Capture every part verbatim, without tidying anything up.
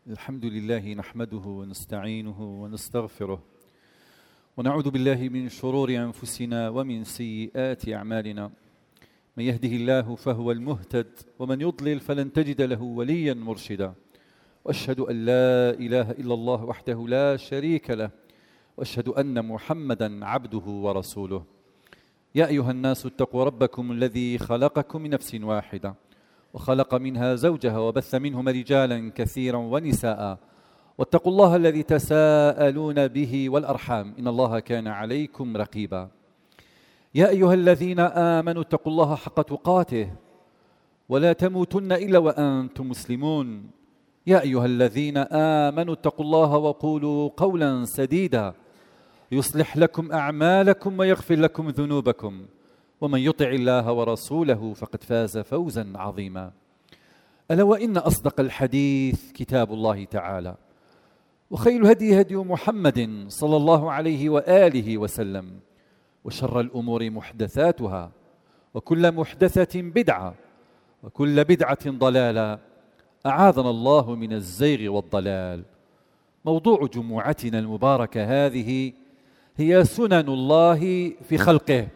الحمد لله نحمده ونستعينه ونستغفره ونعوذ بالله من شرور أنفسنا ومن سيئات أعمالنا. من يهده الله فهو المهتد ومن يضلل فلن تجد له وليا مرشدا. وأشهد أن لا إله إلا الله وحده لا شريك له، وأشهد أن محمدا عبده ورسوله. يا أيها الناس اتقوا ربكم الذي خلقكم من نفس واحدة وخلق منها زوجها وبث منهما رجالا كثيرا ونساء، واتقوا الله الذي تساءلون به والأرحام إن الله كان عليكم رقيبا. يا أيها الذين آمنوا اتقوا الله حق تقاته ولا تموتن إلا وأنتم مسلمون. يا أيها الذين آمنوا اتقوا الله وقولوا قولا سديدا يصلح لكم أعمالكم ويغفر لكم ذنوبكم، ومن يطع الله ورسوله فقد فاز فوزا عظيما. ألا وإن أصدق الحديث كتاب الله تعالى، وخير الهدي هدي محمد صلى الله عليه وآله وسلم، وشر الأمور محدثاتها، وكل محدثة بدعة، وكل بدعة ضلالة. أعاذنا الله من الزيغ والضلال. موضوع جمعتنا المباركة هذه هي سنن الله في خلقه.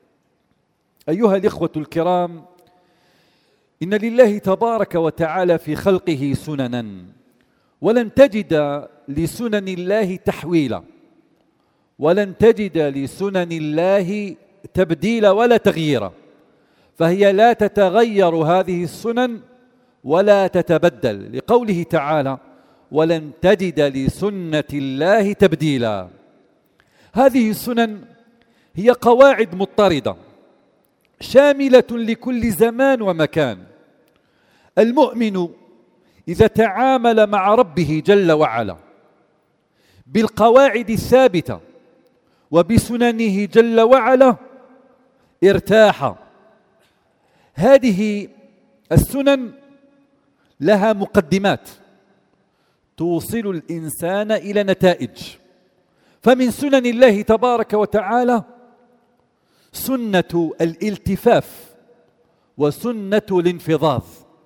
أيها الإخوة الكرام، إن لله تبارك وتعالى في خلقه سننا، ولن تجد لسنن الله تحويلا، ولن تجد لسنن الله تبديلا ولا تغييرا، فهي لا تتغير هذه السنن ولا تتبدل، لقوله تعالى: ولن تجد لسنة الله تبديلا. هذه السنن هي قواعد مضطردة شاملة لكل زمان ومكان. المؤمن إذا تعامل مع ربه جل وعلا بالقواعد الثابتة وبسننه جل وعلا ارتاح. هذه السنن لها مقدمات توصل الإنسان إلى نتائج. فمن سنن الله تبارك وتعالى سنة الالتفاف وسنة الانفضاض.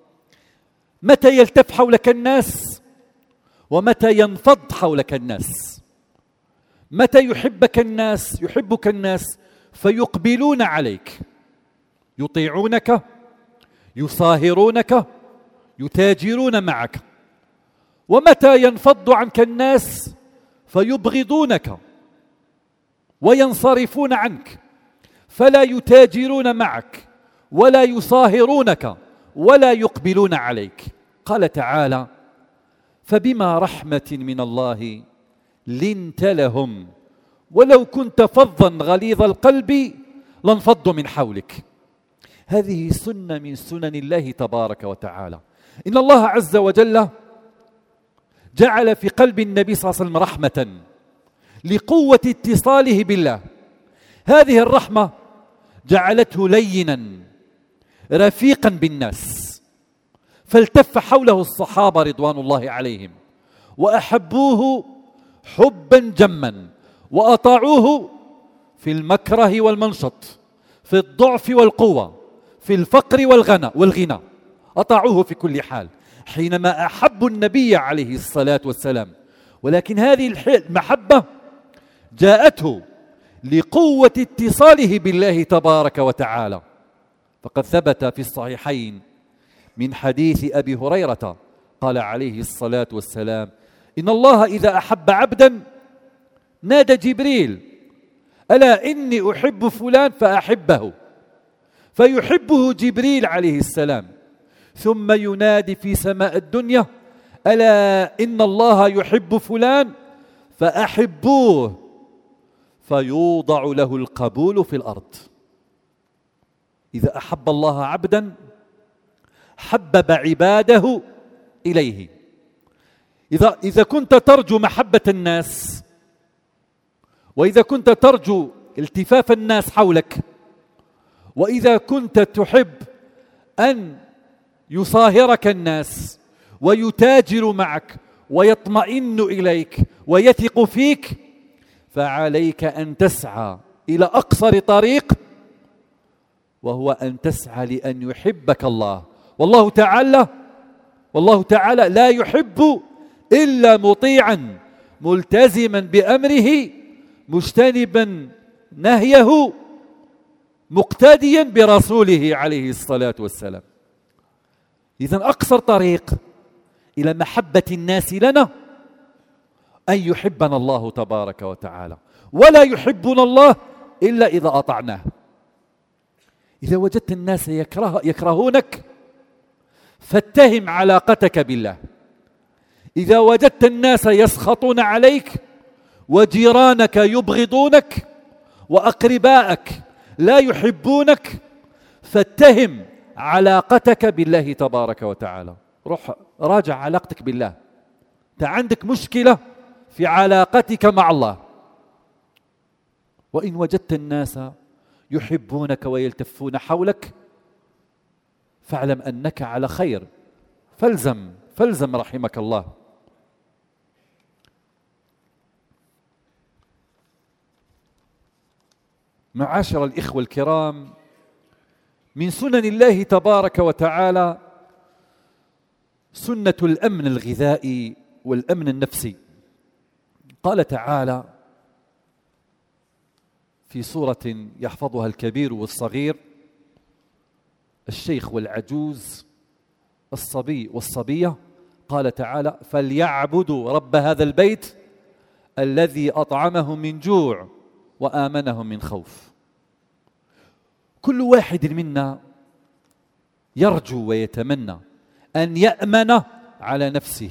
متى يلتف حولك الناس ومتى ينفض حولك الناس. متى يحبك الناس يحبك الناس فيقبلون عليك، يطيعونك، يصاهرونك، يتاجرون معك. ومتى ينفض عنك الناس فيبغضونك وينصرفون عنك، فلا يتاجرون معك ولا يصاهرونك ولا يقبلون عليك. قال تعالى: فبما رحمة من الله لنت لهم ولو كنت فظا غليظ القلب لانفضوا من حولك. هذه سنة من سنن الله تبارك وتعالى. إن الله عز وجل جعل في قلب النبي صلى الله عليه وسلم رحمة لقوة اتصاله بالله. هذه الرحمة جعلته لينا رفيقا بالناس، فالتف حوله الصحابة رضوان الله عليهم وأحبوه حبا جما، وأطاعوه في المكره والمنشط، في الضعف والقوة، في الفقر والغنى والغنى، أطاعوه في كل حال حينما أحبوا النبي عليه الصلاة والسلام. ولكن هذه المحبة جاءته لقوة اتصاله بالله تبارك وتعالى. فقد ثبت في الصحيحين من حديث أبي هريرة قال عليه الصلاة والسلام: إن الله إذا أحب عبدا نادى جبريل: ألا إني أحب فلان فأحبه، فيحبه جبريل عليه السلام، ثم ينادي في سماء الدنيا: ألا إن الله يحب فلان فأحبوه، فيوضع له القبول في الأرض. إذا أحب الله عبدا حبب عباده إليه. إذا, إذا كنت ترجو محبة الناس، وإذا كنت ترجو التفاف الناس حولك، وإذا كنت تحب أن يصاهرك الناس ويتاجر معك ويطمئن إليك ويثق فيك، فعليك أن تسعى إلى أقصر طريق، وهو أن تسعى لأن يحبك الله. والله تعالى والله تعالى لا يحب إلا مطيعا ملتزما بأمره مجتنبا نهيه مقتديا برسوله عليه الصلاة والسلام. إذن أقصر طريق إلى محبة الناس لنا أن يحبنا الله تبارك وتعالى، ولا يحبنا الله إلا إذا أطعناه. إذا وجدت الناس يكره يكرهونك فاتهم علاقتك بالله. إذا وجدت الناس يسخطون عليك وجيرانك يبغضونك وأقرباءك لا يحبونك فاتهم علاقتك بالله تبارك وتعالى. روح راجع علاقتك بالله. أنت عندك مشكلة في علاقتك مع الله. وإن وجدت الناس يحبونك ويلتفون حولك فاعلم أنك على خير، فالزم فالزم رحمك الله. معاشر الإخوة الكرام، من سنن الله تبارك وتعالى سنة الأمن الغذائي والأمن النفسي. قال تعالى في سورة يحفظها الكبير والصغير، الشيخ والعجوز، الصبي والصبية، قال تعالى: فليعبدوا رب هذا البيت الذي أطعمهم من جوع وآمنهم من خوف. كل واحد منا يرجو ويتمنى أن يأمن على نفسه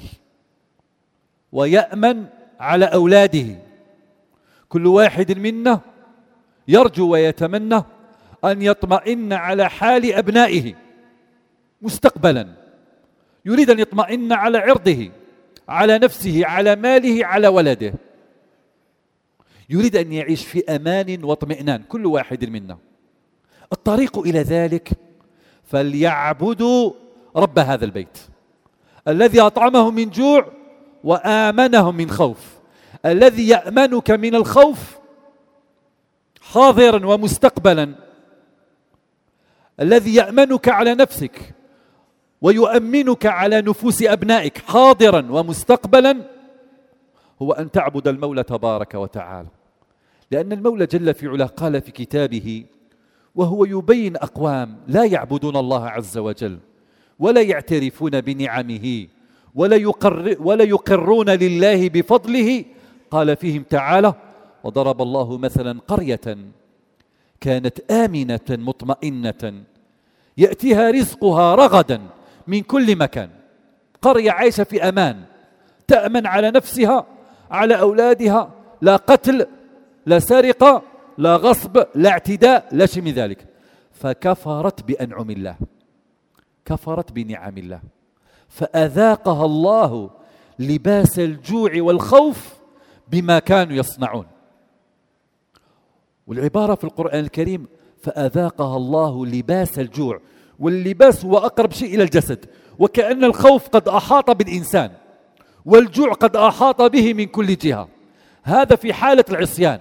ويأمن على أولاده. كل واحد منا يرجو ويتمنى أن يطمئن على حال أبنائه مستقبلا، يريد أن يطمئن على عرضه، على نفسه، على ماله، على ولده، يريد أن يعيش في أمان واطمئنان كل واحد منا. الطريق إلى ذلك فليعبدوا رب هذا البيت الذي أطعمهم من جوع وآمنهم من خوف. الذي يأمنك من الخوف حاضرا ومستقبلا، الذي يأمنك على نفسك ويؤمنك على نفوس أبنائك حاضرا ومستقبلا، هو أن تعبد المولى تبارك وتعالى. لأن المولى جل في علاه قال في كتابه وهو يبين أقوام لا يعبدون الله عز وجل ولا يعترفون بنعمه ولا, يقر ولا يقرون لله بفضله، قال فيهم تعالى: وضرب الله مثلا قرية كانت آمنة مطمئنة يأتيها رزقها رغدا من كل مكان. قرية عايشة في أمان، تأمن على نفسها، على أولادها، لا قتل، لا سرقة، لا غصب، لا اعتداء، لا شيء من ذلك. فكفرت بأنعم الله، كفرت بنعم الله، فأذاقها الله لباس الجوع والخوف بما كانوا يصنعون. والعبارة في القرآن الكريم فأذاقها الله لباس الجوع، واللباس هو أقرب شيء إلى الجسد، وكأن الخوف قد أحاط بالإنسان والجوع قد أحاط به من كل جهة. هذا في حالة العصيان.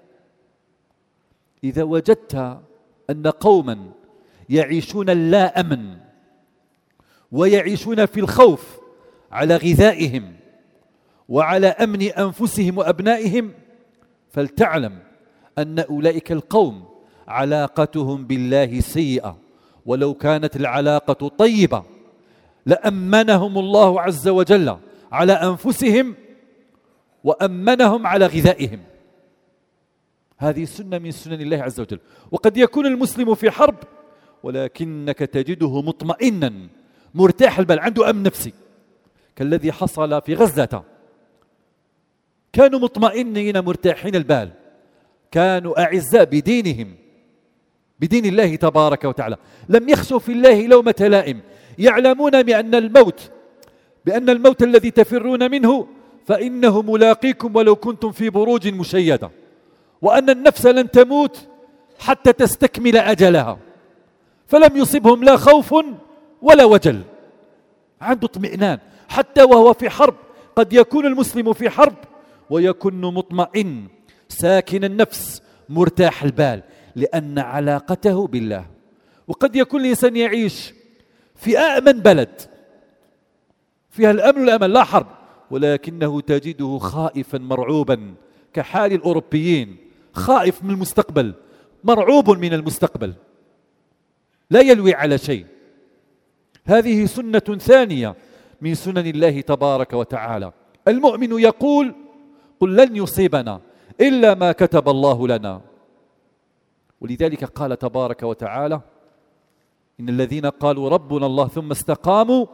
إذا وجدت أن قوما يعيشون اللا أمن ويعيشون في الخوف على غذائهم وعلى أمن أنفسهم وأبنائهم، فلتعلم أن أولئك القوم علاقتهم بالله سيئة. ولو كانت العلاقة طيبة لأمنهم الله عز وجل على أنفسهم وأمنهم على غذائهم. هذه سنة من سنن الله عز وجل. وقد يكون المسلم في حرب ولكنك تجده مطمئنا مرتاح البال، عنده أمن نفسي، كالذي حصل في غزة. كانوا مطمئنين مرتاحين البال، كانوا أعزاء بدينهم، بدين الله تبارك وتعالى، لم يخشوا في الله لومة لائم، يعلمون بأن الموت بأن الموت الذي تفرون منه فإنه ملاقيكم ولو كنتم في بروج مشيدة، وأن النفس لن تموت حتى تستكمل أجلها، فلم يصبهم لا خوف ولا وجل، عنده اطمئنان. حتى وهو في حرب قد يكون المسلم في حرب ويكون مطمئن ساكن النفس مرتاح البال لأن علاقته بالله. وقد يكون الإنسان يعيش في أأمن بلد فيها الأمن والأمان، لا حرب، ولكنه تجده خائفا مرعوبا كحال الأوروبيين، خائف من المستقبل، مرعوب من المستقبل، لا يلوي على شيء. هذه سنة ثانية من سنن الله تبارك وتعالى. المؤمن يقول: قل لن يصيبنا إلا ما كتب الله لنا. ولذلك قال تبارك وتعالى: إن الذين قالوا ربنا الله ثم استقاموا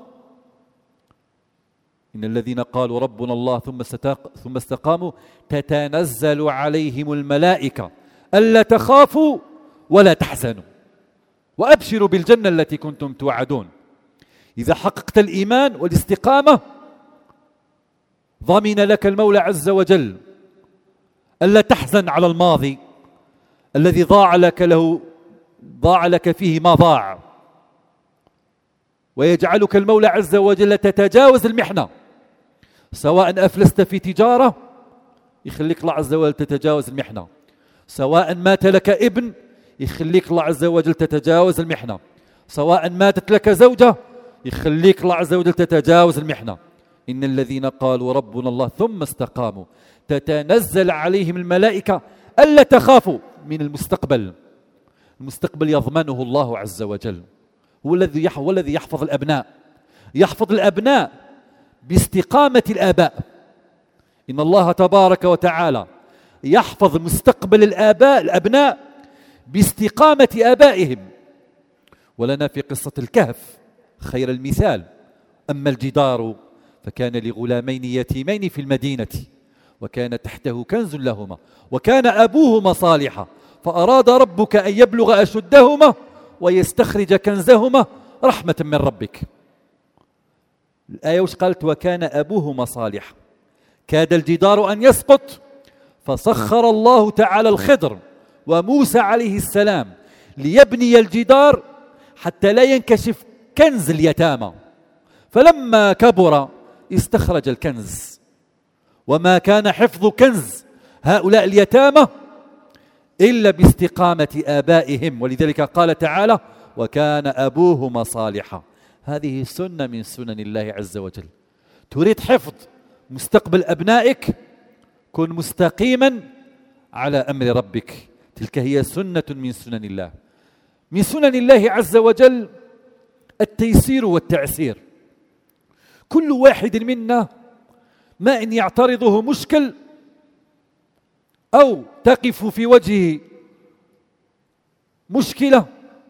إن الذين قالوا ربنا الله ثم ثم استقاموا تتنزل عليهم الملائكة ألا تخافوا ولا تحزنوا وأبشروا بالجنة التي كنتم توعدون. إذا حققت الإيمان والاستقامة ضمن لك المولى عز وجل ألا تحزن على الماضي الذي ضاع لك له ضاع لك فيه ما ضاع، ويجعلك المولى عز وجل تتجاوز المحنة، سواء أفلست في تجارة يخليك الله عز وجل تتجاوز المحنة، سواء مات لك ابن يخليك الله عز وجل تتجاوز المحنة، سواء ماتت لك زوجة يخليك الله عز وجل تتجاوز المحنة. إن الذين قالوا ربنا الله ثم استقاموا تتنزل عليهم الملائكة ألا تخافوا من المستقبل. المستقبل يضمنه الله عز وجل، هو الذي هو الذي يحفظ الأبناء، يحفظ الأبناء باستقامة الآباء. إن الله تبارك وتعالى يحفظ مستقبل الآباء الأبناء باستقامة آبائهم. ولنا في قصة الكهف خير المثال. أما الجدار فكان لغلامين يتيمين في المدينة وكان تحته كنز لهما وكان أبوهما صالحا فأراد ربك أن يبلغ أشدهما ويستخرج كنزهما رحمة من ربك. الآية وش قالت؟ وكان أبوهما صالحا. كاد الجدار أن يسقط فسخر الله تعالى الخضر وموسى عليه السلام ليبني الجدار حتى لا ينكشف كنز اليتامى. فلما كبر استخرج الكنز، وما كان حفظ كنز هؤلاء اليتامى إلا باستقامة آبائهم. ولذلك قال تعالى: وكان أبوهما صالحا. هذه سنة من سنن الله عز وجل. تريد حفظ مستقبل أبنائك، كن مستقيما على أمر ربك، تلك هي سنة من سنن الله. من سنن الله عز وجل التيسير والتعسير. كل واحد منا ما إن يعترضه مشكل أو تقف في وجهه مشكلة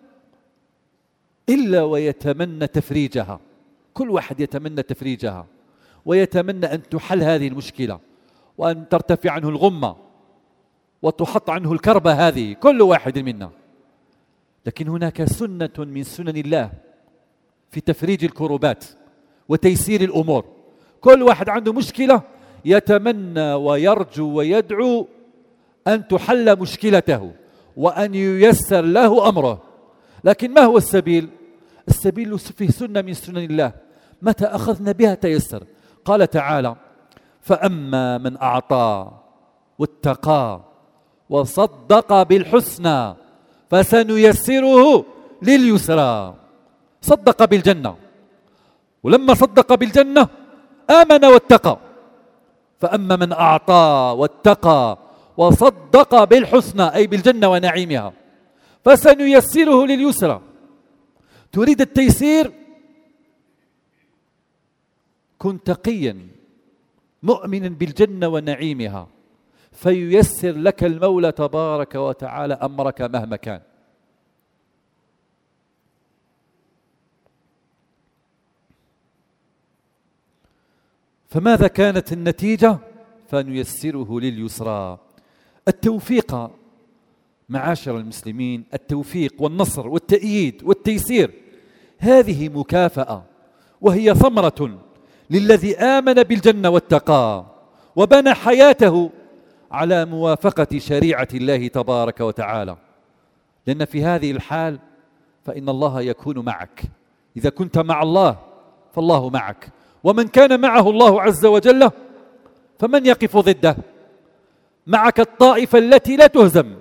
إلا ويتمنى تفريجها. كل واحد يتمنى تفريجها ويتمنى أن تحل هذه المشكلة وأن ترتفع عنه الغمة وتحط عنه الكربة هذه، كل واحد منا. لكن هناك سنة من سنن الله في تفريج الكروبات وتيسير الأمور. كل واحد عنده مشكلة يتمنى ويرجو ويدعو أن تحل مشكلته وأن ييسر له أمره. لكن ما هو السبيل؟ السبيل فيه سنة من سنن الله، متى أخذنا بها تيسر. قال تعالى: فأما من أعطى واتقى وصدق بالحسنى فسنيسره لليسرى. صدق بالجنة، ولما صدق بالجنة آمن واتقى. فأما من أعطى واتقى وصدق بالحسنى أي بالجنة ونعيمها فسنيسره لليسرى. تريد التيسير؟ كن تقيا مؤمنا بالجنة ونعيمها فييسر لك المولى تبارك وتعالى أمرك مهما كان. فماذا كانت النتيجة؟ فنيسره لليسرى. التوفيق معاشر المسلمين، التوفيق والنصر والتأييد والتيسير هذه مكافأة، وهي ثمرة للذي آمن بالجنة واتقى وبنى حياته على موافقة شريعة الله تبارك وتعالى. لأن في هذه الحال فإن الله يكون معك. إذا كنت مع الله فالله معك، ومن كان معه الله عز وجل فمن يقف ضده؟ معك الطائفة التي لا تهزم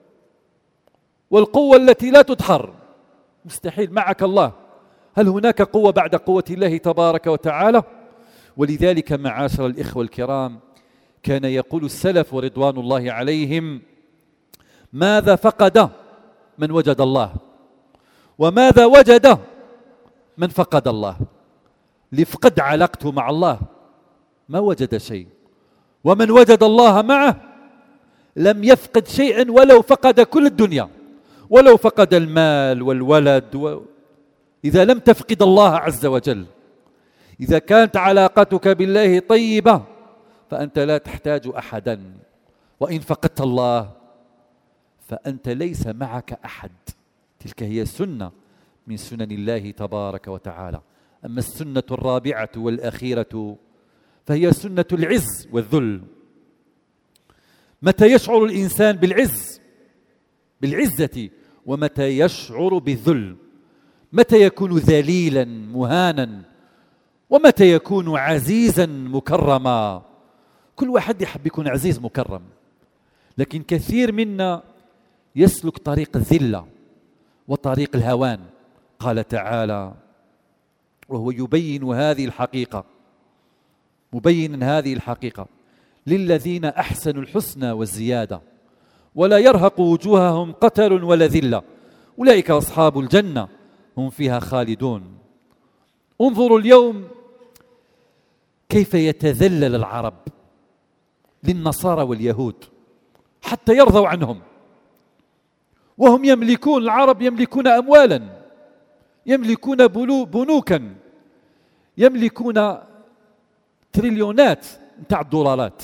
والقوة التي لا تدحر، مستحيل. معك الله. هل هناك قوة بعد قوة الله تبارك وتعالى؟ ولذلك معاشر الإخوة الكرام كان يقول السلف رضوان الله عليهم: ماذا فقد من وجد الله، وماذا وجد من فقد الله. لفقد علاقته مع الله ما وجد شيء، ومن وجد الله معه لم يفقد شيئا ولو فقد كل الدنيا، ولو فقد المال والولد و... إذا لم تفقد الله عز وجل، إذا كانت علاقتك بالله طيبة فأنت لا تحتاج أحدا، وإن فقدت الله فأنت ليس معك أحد. تلك هي سنة من سنن الله تبارك وتعالى. أما السنة الرابعة والأخيرة فهي سنة العز والذل. متى يشعر الإنسان بالعز بالعزة ومتى يشعر بالذل؟ متى يكون ذليلا مهانا ومتى يكون عزيزا مكرما؟ كل واحد يحب يكون عزيز مكرم، لكن كثير منا يسلك طريق الذلة وطريق الهوان. قال تعالى وهو يبين هذه الحقيقة، مبينا هذه الحقيقة: للذين أحسنوا الحسنى والزيادة ولا يرهق وجوههم قتر ولا ذلة أولئك أصحاب الجنة هم فيها خالدون. انظروا اليوم كيف يتذلل العرب للنصارى واليهود حتى يرضوا عنهم، وهم يملكون، العرب يملكون أموالا، يملكون بنوكا، يملكون تريليونات متاع الدولارات،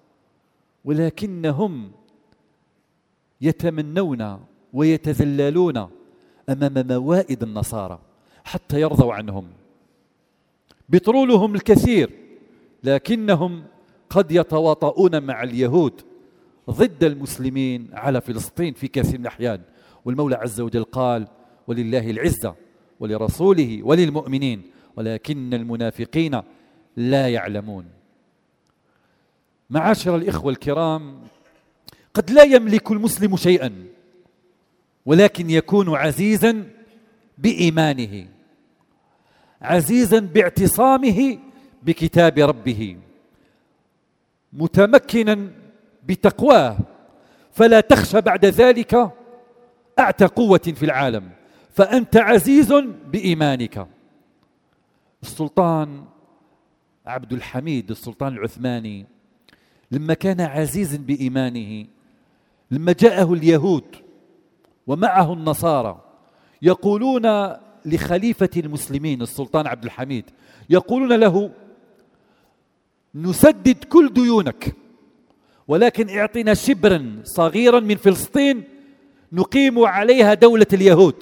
ولكنهم يتمنون ويتذللون أمام موائد النصارى حتى يرضوا عنهم. بترولهم الكثير، لكنهم قد يتواطؤون مع اليهود ضد المسلمين على فلسطين في كثير من الأحيان. والمولى عز وجل قال: ولله العزة ولرسوله وللمؤمنين ولكن المنافقين لا يعلمون. معاشر الإخوة الكرام، قد لا يملك المسلم شيئا ولكن يكون عزيزا بإيمانه، عزيزا باعتصامه بكتاب ربه، متمكنا بتقواه، فلا تخشى بعد ذلك أعتى قوة في العالم، فأنت عزيز بإيمانك. السلطان عبد الحميد السلطان العثماني لما كان عزيزا بإيمانه، لما جاءه اليهود ومعه النصارى يقولون لخليفة المسلمين السلطان عبد الحميد، يقولون له: نسدد كل ديونك ولكن اعطنا شبرا صغيرا من فلسطين نقيم عليها دولة اليهود.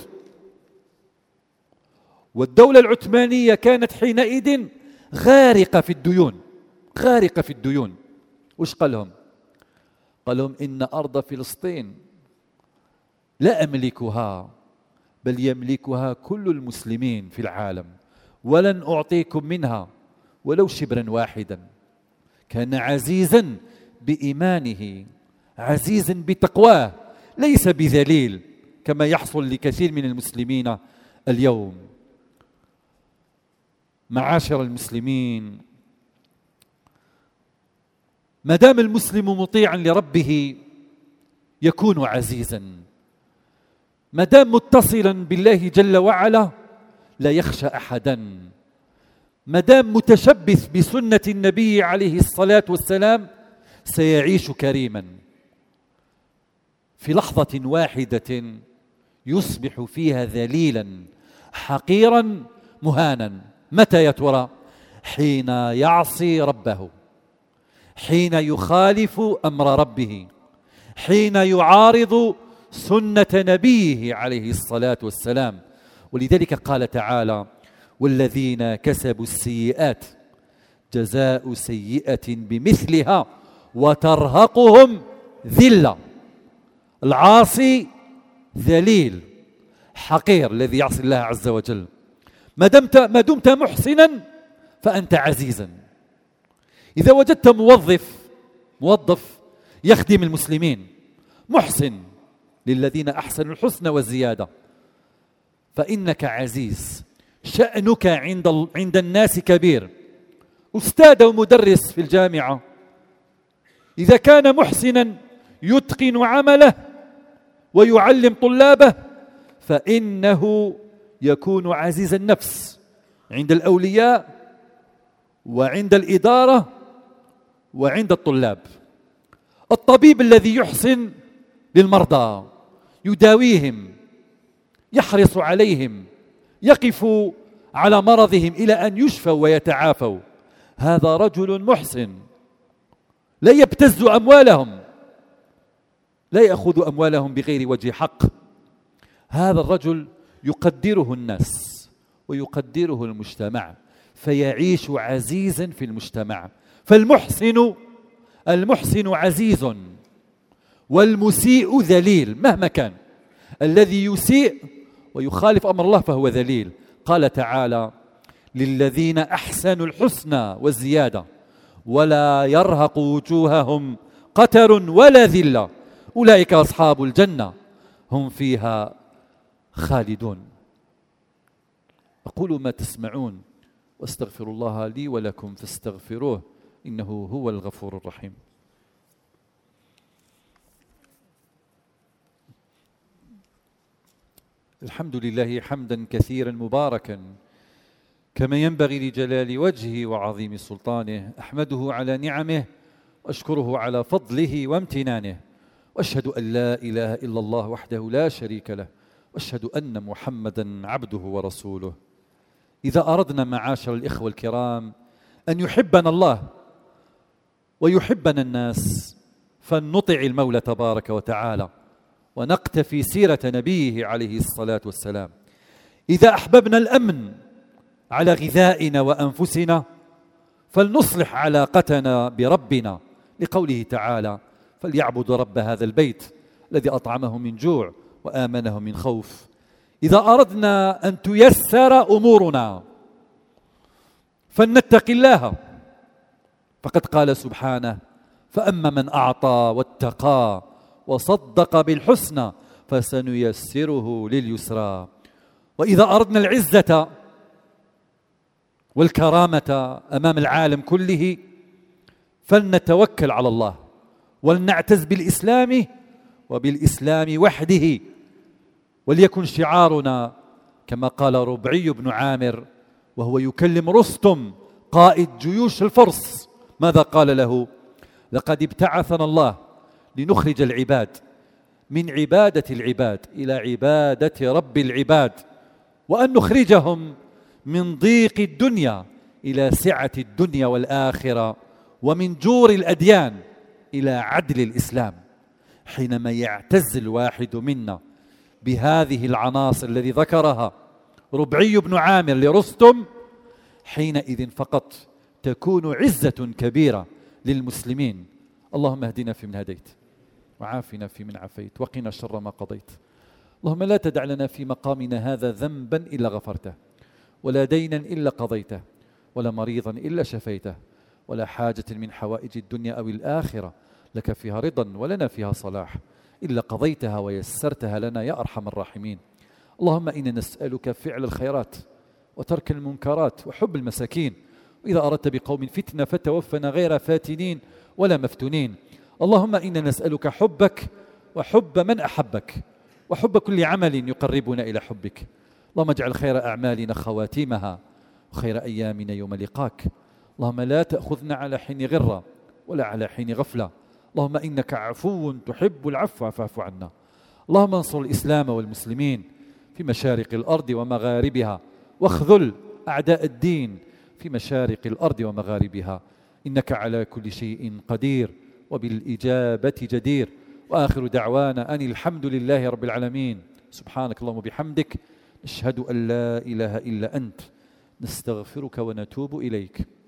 والدولة العثمانية كانت حينئذ غارقة في الديون، غارقة في الديون. وش قال لهم؟ قال لهم: إن أرض فلسطين لا أملكها بل يملكها كل المسلمين في العالم، ولن أعطيكم منها ولو شبرا واحدا. كان عزيزا بإيمانه، عزيزا بتقواه، ليس بذليل كما يحصل لكثير من المسلمين اليوم. معاشر المسلمين، ما دام المسلم مطيعا لربه يكون عزيزا، ما دام متصلا بالله جل وعلا لا يخشى أحدا، ما دام متشبث بسنة النبي عليه الصلاة والسلام سيعيش كريما. في لحظة واحدة يصبح فيها ذليلا حقيرا مهانا. متى يا ترى؟ حين يعصي ربه، حين يخالف أمر ربه، حين يعارض سنة نبيه عليه الصلاة والسلام. ولذلك قال تعالى: والذين كسبوا السيئات جزاء سيئة بمثلها وترهقهم ذلة. العاصي ذليل حقير الذي يعصي الله عز وجل. ما دمت ما دمت محسنا فأنت عزيزا. إذا وجدت موظف موظف يخدم المسلمين محسن، للذين أحسنوا الحسنى والزيادة، فإنك عزيز، شأنك عند عند الناس كبير، أستاذ ومدرس في الجامعة إذا كان محسنا يتقن عمله ويعلم طلابه فإنه يكون عزيز النفس عند الأولياء وعند الإدارة وعند الطلاب. الطبيب الذي يحسن للمرضى يداويهم، يحرص عليهم، يقف على مرضهم إلى أن يشفوا ويتعافوا، هذا رجل محسن لا يبتز أموالهم، لا يأخذ أموالهم بغير وجه حق. هذا الرجل يقدره الناس ويقدره المجتمع فيعيش عزيزا في المجتمع. فالمحسن المحسن عزيز والمسيء ذليل مهما كان. الذي يسيء ويخالف أمر الله فهو ذليل. قال تعالى: للذين أحسنوا الحسنى والزيادة ولا يرهق وجوههم قتر ولا ذلة أولئك أصحاب الجنة هم فيها خالدون. أقول ما تسمعون واستغفر الله لي ولكم فاستغفروه إنه هو الغفور الرحيم. الحمد لله حمدا كثيرا مباركا كما ينبغي لجلال وجهه وعظيم سلطانه. أحمده على نعمه وأشكره على فضله وامتنانه، وأشهد أن لا إله إلا الله وحده لا شريك له، وأشهد أن محمدا عبده ورسوله. إذا أردنا معاشر الإخوة الكرام أن يحبنا الله ويحبنا الناس فلنطع المولى تبارك وتعالى ونقتفي سيرة نبيه عليه الصلاة والسلام. إذا أحببنا الأمن على غذائنا وأنفسنا فلنصلح علاقتنا بربنا، لقوله تعالى: فليعبدوا رب هذا البيت الذي أطعمه من جوع وآمنه من خوف. إذا أردنا أن تيسر أمورنا فلنتق الله، فقد قال سبحانه: فأما من أعطى واتقى وصدق بالحسنى فسنيسره لليسرى. وإذا أردنا العزة والكرامة أمام العالم كله فلنتوكل على الله ولنعتز بالإسلام وبالإسلام وحده، وليكن شعارنا كما قال ربعي بن عامر وهو يكلم رستم قائد جيوش الفرس، ماذا قال له؟ لقد ابتعثنا الله لنخرج العباد من عبادة العباد إلى عبادة رب العباد، وأن نخرجهم من ضيق الدنيا إلى سعة الدنيا والآخرة، ومن جور الأديان إلى عدل الإسلام. حينما يعتز الواحد منا بهذه العناصر الذي ذكرها ربعي بن عامر لرستم، حينئذ فقط تكون عزة كبيرة للمسلمين. اللهم اهدنا فيمن هديت وعافنا فيمن عافيت وقنا شر ما قضيت. اللهم لا تدع لنا في مقامنا هذا ذنبا إلا غفرته، ولا دينا إلا قضيته، ولا مريضا إلا شفيته، ولا حاجة من حوائج الدنيا أو الآخرة لك فيها رضا ولنا فيها صلاح إلا قضيتها ويسرتها لنا يا أرحم الراحمين. اللهم إنا نسألك فعل الخيرات وترك المنكرات وحب المساكين، وإذا أردت بقوم فتنة فتوفنا غير فاتنين ولا مفتونين. اللهم إنا نسألك حبك وحب من أحبك وحب كل عمل يقربنا إلى حبك. اللهم اجعل خير أعمالنا خواتيمها وخير أيامنا يوم لقاك. اللهم لا تأخذنا على حين غرة ولا على حين غفلة. اللهم إنك عفو تحب العفو فاعف عنا. اللهم انصر الإسلام والمسلمين في مشارق الأرض ومغاربها، واخذل أعداء الدين في مشارق الأرض ومغاربها، إنك على كل شيء قدير وبالإجابة جدير. وآخر دعوانا أن الحمد لله رب العالمين. سبحانك اللهم وبحمدك، نشهد أن لا إله إلا أنت، نستغفرك ونتوب إليك.